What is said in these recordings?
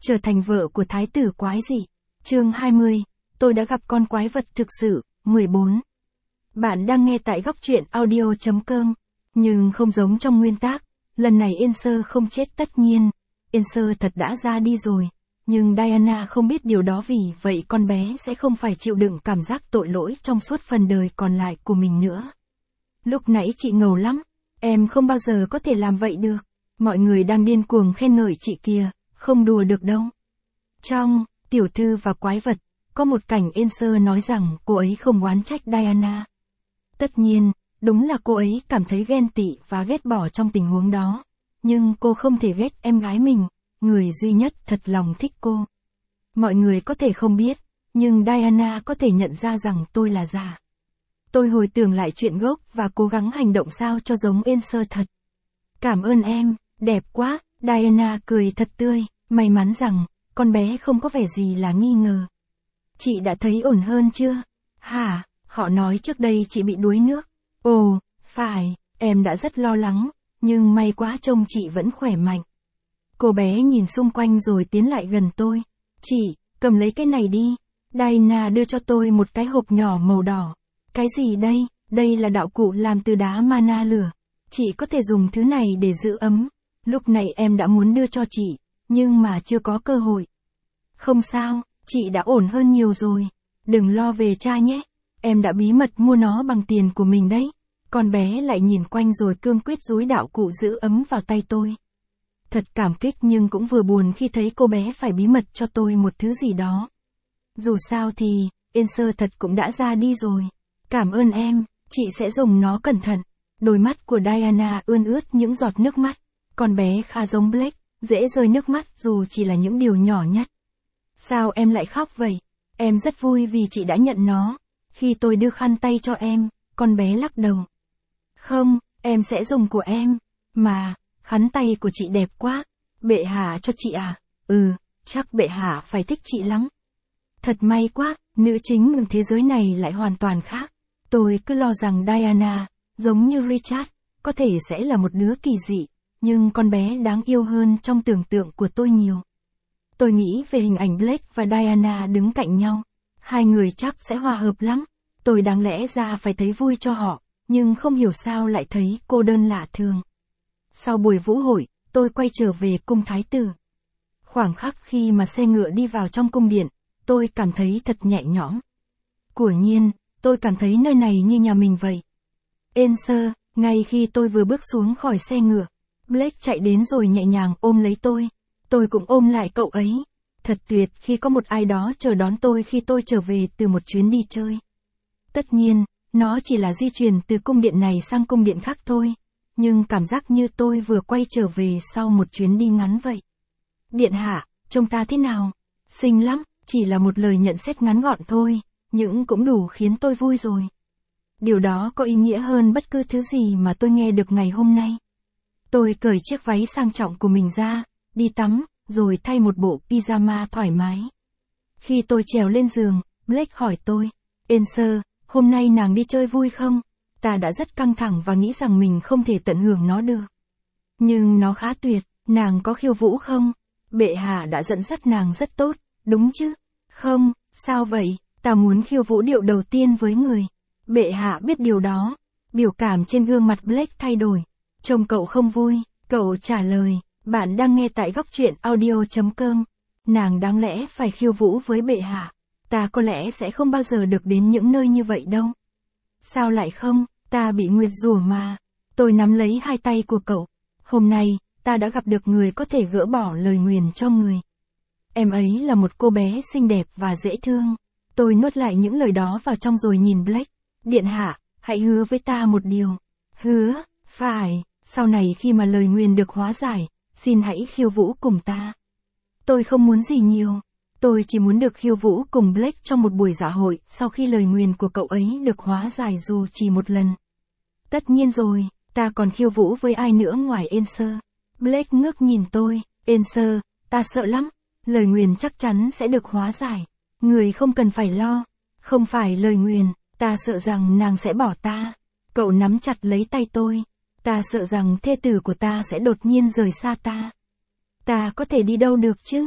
Trở thành vợ của thái tử quái dị. Chương 20, tôi đã gặp con quái vật thực sự. 14. Bạn đang nghe tại góc truyện audio.com. Nhưng không giống trong nguyên tác, lần này Ensor không chết tất nhiên. Ensor thật đã ra đi rồi. Nhưng Diana không biết điều đó, vì vậy con bé sẽ không phải chịu đựng cảm giác tội lỗi trong suốt phần đời còn lại của mình nữa. Lúc nãy chị ngầu lắm, em không bao giờ có thể làm vậy được. Mọi người đang điên cuồng khen ngợi chị kìa, không đùa được đâu. Trong Tiểu thư và quái vật, có một cảnh Ensor nói rằng cô ấy không oán trách Diana. Tất nhiên, đúng là cô ấy cảm thấy ghen tị và ghét bỏ trong tình huống đó. Nhưng cô không thể ghét em gái mình, người duy nhất thật lòng thích cô. Mọi người có thể không biết, nhưng Diana có thể nhận ra rằng tôi là giả. Tôi hồi tưởng lại chuyện gốc và cố gắng hành động sao cho giống Ensor thật. Cảm ơn em, đẹp quá, Diana cười thật tươi, may mắn rằng, con bé không có vẻ gì là nghi ngờ. Chị đã thấy ổn hơn chưa? Hả, họ nói trước đây chị bị đuối nước. Ồ, phải, em đã rất lo lắng, nhưng may quá trông chị vẫn khỏe mạnh. Cô bé nhìn xung quanh rồi tiến lại gần tôi. Chị, cầm lấy cái này đi. Diana đưa cho tôi một cái hộp nhỏ màu đỏ. Cái gì đây? Đây là đạo cụ làm từ đá mana lửa. Chị có thể dùng thứ này để giữ ấm. Lúc này em đã muốn đưa cho chị, nhưng mà chưa có cơ hội. Không sao, chị đã ổn hơn nhiều rồi. Đừng lo về cha nhé. Em đã bí mật mua nó bằng tiền của mình đấy. Con bé lại nhìn quanh rồi cương quyết dúi đạo cụ giữ ấm vào tay tôi. Thật cảm kích nhưng cũng vừa buồn khi thấy cô bé phải bí mật cho tôi một thứ gì đó. Dù sao thì, Ensor thật cũng đã ra đi rồi. Cảm ơn em, chị sẽ dùng nó cẩn thận. Đôi mắt của Diana ươn ướt những giọt nước mắt. Con bé khá giống Blake, dễ rơi nước mắt dù chỉ là những điều nhỏ nhất. Sao em lại khóc vậy? Em rất vui vì chị đã nhận nó. Khi tôi đưa khăn tay cho em, con bé lắc đầu. Không, em sẽ dùng của em. Mà, khăn tay của chị đẹp quá. Bệ hạ cho chị à? Chắc bệ hạ phải thích chị lắm. Thật may quá, nữ chính ở thế giới này lại hoàn toàn khác. Tôi cứ lo rằng Diana, giống như Richard, có thể sẽ là một đứa kỳ dị, nhưng con bé đáng yêu hơn trong tưởng tượng của tôi nhiều. Tôi nghĩ về hình ảnh Blake và Diana đứng cạnh nhau. Hai người chắc sẽ hòa hợp lắm. Tôi đáng lẽ ra phải thấy vui cho họ, nhưng không hiểu sao lại thấy cô đơn lạ thường. Sau buổi vũ hội, tôi quay trở về cung thái tử. Khoảng khắc khi mà xe ngựa đi vào trong cung điện, tôi cảm thấy thật nhẹ nhõm. Quả nhiên, tôi cảm thấy nơi này như nhà mình vậy. Ensor, ngay khi tôi vừa bước xuống khỏi xe ngựa, Blake chạy đến rồi nhẹ nhàng ôm lấy tôi. Tôi cũng ôm lại cậu ấy. Thật tuyệt khi có một ai đó chờ đón tôi khi tôi trở về từ một chuyến đi chơi. Tất nhiên, nó chỉ là di chuyển từ cung điện này sang cung điện khác thôi. Nhưng cảm giác như tôi vừa quay trở về sau một chuyến đi ngắn vậy. Điện hạ, trông ta thế nào? Xinh lắm, chỉ là một lời nhận xét ngắn gọn thôi, nhưng cũng đủ khiến tôi vui rồi. Điều đó có ý nghĩa hơn bất cứ thứ gì mà tôi nghe được ngày hôm nay. Tôi cởi chiếc váy sang trọng của mình ra, đi tắm, rồi thay một bộ pyjama thoải mái. Khi tôi trèo lên giường, Blake hỏi tôi, Ensor, hôm nay nàng đi chơi vui không? Ta đã rất căng thẳng và nghĩ rằng mình không thể tận hưởng nó được. Nhưng nó khá tuyệt, nàng có khiêu vũ không? Bệ hạ đã dẫn dắt nàng rất tốt, đúng chứ? Không, sao vậy? Ta muốn khiêu vũ điệu đầu tiên với người. Bệ hạ biết điều đó. Biểu cảm trên gương mặt Blake thay đổi. Trông cậu không vui, cậu trả lời, bạn đang nghe tại góc truyện audio.com. Nàng đáng lẽ phải khiêu vũ với bệ hạ. Ta có lẽ sẽ không bao giờ được đến những nơi như vậy đâu. Sao lại không? Ta bị nguyệt rủa mà. Tôi nắm lấy hai tay của cậu. Hôm nay, ta đã gặp được người có thể gỡ bỏ lời nguyền cho người. Em ấy là một cô bé xinh đẹp và dễ thương. Tôi nuốt lại những lời đó vào trong rồi nhìn Blake. Điện hạ, hãy hứa với ta một điều. Hứa, phải, sau này khi mà lời nguyền được hóa giải, xin hãy khiêu vũ cùng ta. Tôi không muốn gì nhiều. Tôi chỉ muốn được khiêu vũ cùng Blake trong một buổi dạ hội sau khi lời nguyền của cậu ấy được hóa giải dù chỉ một lần. Tất nhiên rồi, ta còn khiêu vũ với ai nữa ngoài Ensor. Blake ngước nhìn tôi, Ensor, ta sợ lắm. Lời nguyền chắc chắn sẽ được hóa giải. Người không cần phải lo. Không phải lời nguyền, ta sợ rằng nàng sẽ bỏ ta. Cậu nắm chặt lấy tay tôi. Ta sợ rằng thê tử của ta sẽ đột nhiên rời xa ta. Ta có thể đi đâu được chứ?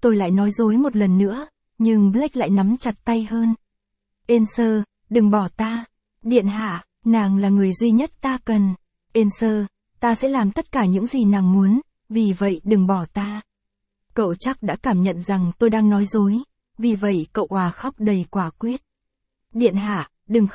Tôi lại nói dối một lần nữa, nhưng Blake lại nắm chặt tay hơn. Enser, đừng bỏ ta. Điện hạ, nàng là người duy nhất ta cần. Enser, ta sẽ làm tất cả những gì nàng muốn, vì vậy đừng bỏ ta. Cậu chắc đã cảm nhận rằng tôi đang nói dối, vì vậy cậu òa khóc đầy quả quyết. Điện hạ,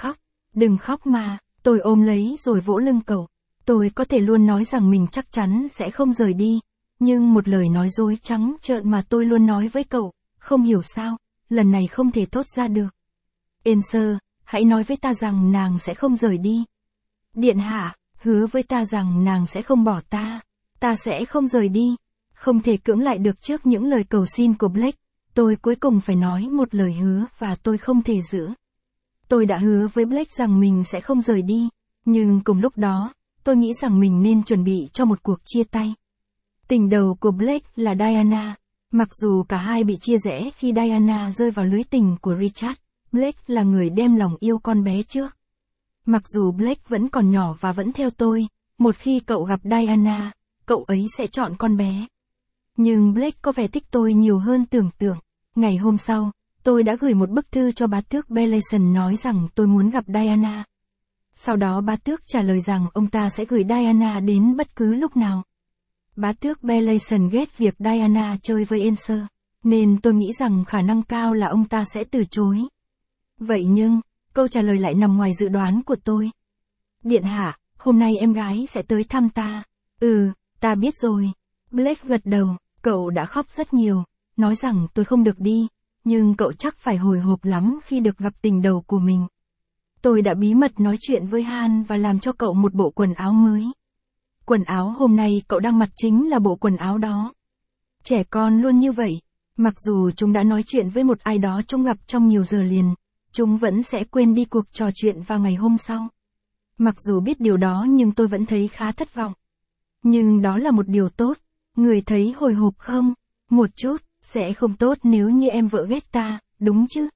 đừng khóc mà, tôi ôm lấy rồi vỗ lưng cậu. Tôi có thể luôn nói rằng mình chắc chắn sẽ không rời đi, nhưng một lời nói dối trắng trợn mà tôi luôn nói với cậu, không hiểu sao, lần này không thể thốt ra được. Enser, hãy nói với ta rằng nàng sẽ không rời đi. Điện hạ, hứa với ta rằng nàng sẽ không bỏ ta. Ta sẽ không rời đi. Không thể cưỡng lại được trước những lời cầu xin của Blake. Tôi cuối cùng phải nói một lời hứa và tôi không thể giữ. Tôi đã hứa với Blake rằng mình sẽ không rời đi. Nhưng cùng lúc đó, tôi nghĩ rằng mình nên chuẩn bị cho một cuộc chia tay. Tình đầu của Blake là Diana. Mặc dù cả hai bị chia rẽ khi Diana rơi vào lưới tình của Richard, Blake là người đem lòng yêu con bé trước. Mặc dù Blake vẫn còn nhỏ và vẫn theo tôi, một khi cậu gặp Diana, cậu ấy sẽ chọn con bé. Nhưng Blake có vẻ thích tôi nhiều hơn tưởng tượng. Ngày hôm sau, tôi đã gửi một bức thư cho bá tước Belation nói rằng tôi muốn gặp Diana. Sau đó bá tước trả lời rằng ông ta sẽ gửi Diana đến bất cứ lúc nào. Bá tước Belation ghét việc Diana chơi với Enser, nên tôi nghĩ rằng khả năng cao là ông ta sẽ từ chối. Vậy nhưng, câu trả lời lại nằm ngoài dự đoán của tôi. Điện hạ, hôm nay em gái sẽ tới thăm ta. Ta biết rồi. Blake gật đầu, cậu đã khóc rất nhiều, nói rằng tôi không được đi, nhưng cậu chắc phải hồi hộp lắm khi được gặp tình đầu của mình. Tôi đã bí mật nói chuyện với Han và làm cho cậu một bộ quần áo mới. Quần áo hôm nay cậu đang mặc chính là bộ quần áo đó. Trẻ con luôn như vậy, mặc dù chúng đã nói chuyện với một ai đó chúng gặp trong nhiều giờ liền, chúng vẫn sẽ quên đi cuộc trò chuyện vào ngày hôm sau. Mặc dù biết điều đó nhưng tôi vẫn thấy khá thất vọng. Nhưng đó là một điều tốt. Người thấy hồi hộp không? Một chút, sẽ không tốt nếu như em vợ ghét ta, đúng chứ?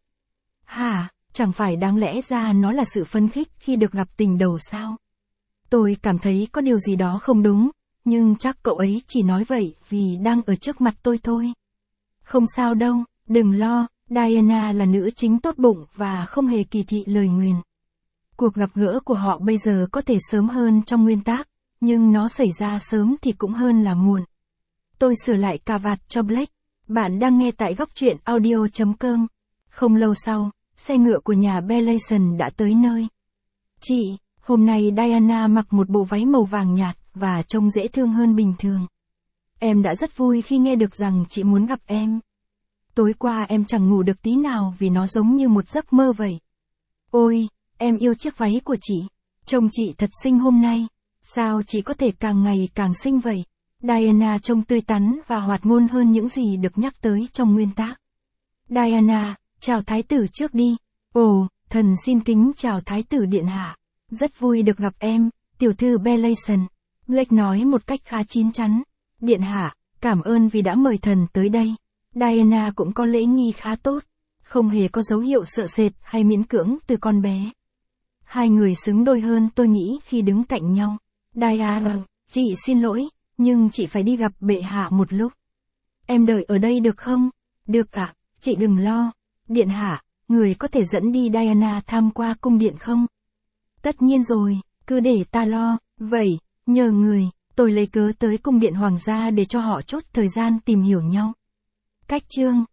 Hả, chẳng phải đáng lẽ ra nó là sự phấn khích khi được gặp tình đầu sao? Tôi cảm thấy có điều gì đó không đúng, nhưng chắc cậu ấy chỉ nói vậy vì đang ở trước mặt tôi thôi. Không sao đâu, đừng lo, Diana là nữ chính tốt bụng và không hề kỳ thị lời nguyền. Cuộc gặp gỡ của họ bây giờ có thể sớm hơn trong nguyên tắc, nhưng nó xảy ra sớm thì cũng hơn là muộn. Tôi sửa lại cà vạt cho Blake. Bạn đang nghe tại góc truyện audio.com. Không lâu sau, xe ngựa của nhà Belation đã tới nơi. Chị, hôm nay Diana mặc một bộ váy màu vàng nhạt và trông dễ thương hơn bình thường. Em đã rất vui khi nghe được rằng chị muốn gặp em. Tối qua em chẳng ngủ được tí nào vì nó giống như một giấc mơ vậy. Ôi, em yêu chiếc váy của chị. Trông chị thật xinh hôm nay. Sao chị có thể càng ngày càng xinh vậy? Diana trông tươi tắn và hoạt ngôn hơn những gì được nhắc tới trong nguyên tác. Diana, chào thái tử trước đi. Ồ, thần xin kính chào thái tử điện hạ. Rất vui được gặp em, tiểu thư Belation. Blake nói một cách khá chín chắn. Điện hạ, cảm ơn vì đã mời thần tới đây. Diana cũng có lễ nghi khá tốt. Không hề có dấu hiệu sợ sệt hay miễn cưỡng từ con bé. Hai người xứng đôi hơn tôi nghĩ khi đứng cạnh nhau. Diana, chị xin lỗi, nhưng chị phải đi gặp bệ hạ một lúc. Em đợi ở đây được không? Được ạ, chị đừng lo. Điện hạ, người có thể dẫn đi Diana tham qua cung điện không? Tất nhiên rồi, cứ để ta lo. Vậy, nhờ người, tôi lấy cớ tới cung điện hoàng gia để cho họ chốt thời gian tìm hiểu nhau. Cách chương